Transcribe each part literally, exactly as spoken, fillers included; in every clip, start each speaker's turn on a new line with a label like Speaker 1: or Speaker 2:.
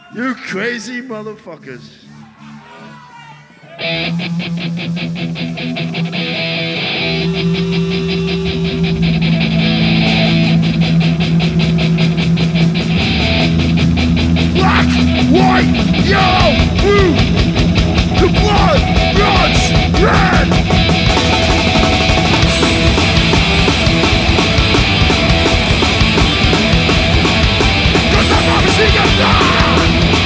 Speaker 1: You crazy motherfuckers. Black, white, yellow, blue. The blood runs red. Cause the machine gun fire.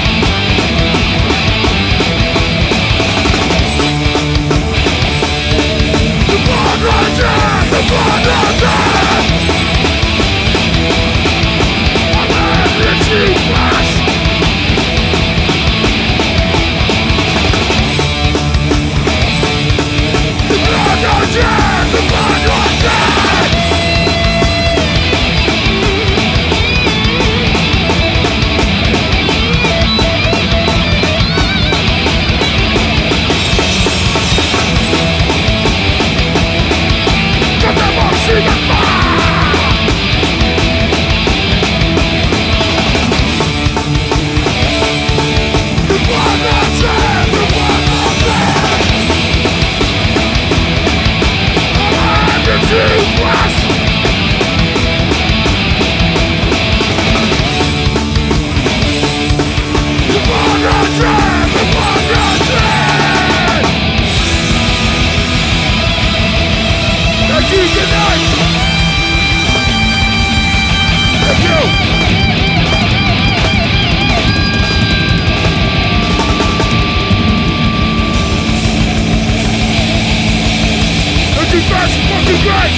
Speaker 1: The blood runs red. The blood runs red. I'm ready to flash. The blood runs red. The blood runs red. Got the machine on fire. The blood runs red. The blood runs red. I'm ready to flash. The blood runs red. The blood runs red. Thank you, good night. Thank you. Thank you, fast fucking great.